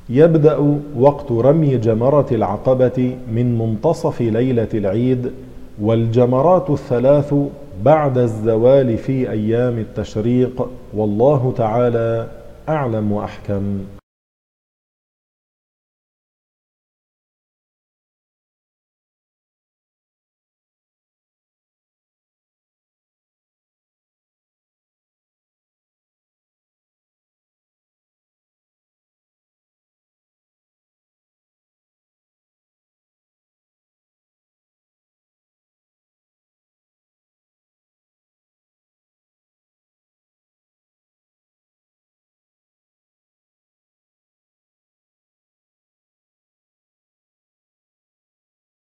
يبدأ وقت رمي جمرة العقبة من منتصف ليلة العيد، والجمرات الثلاث بعد الزوال في أيام التشريق، والله تعالى أعلم وأحكم.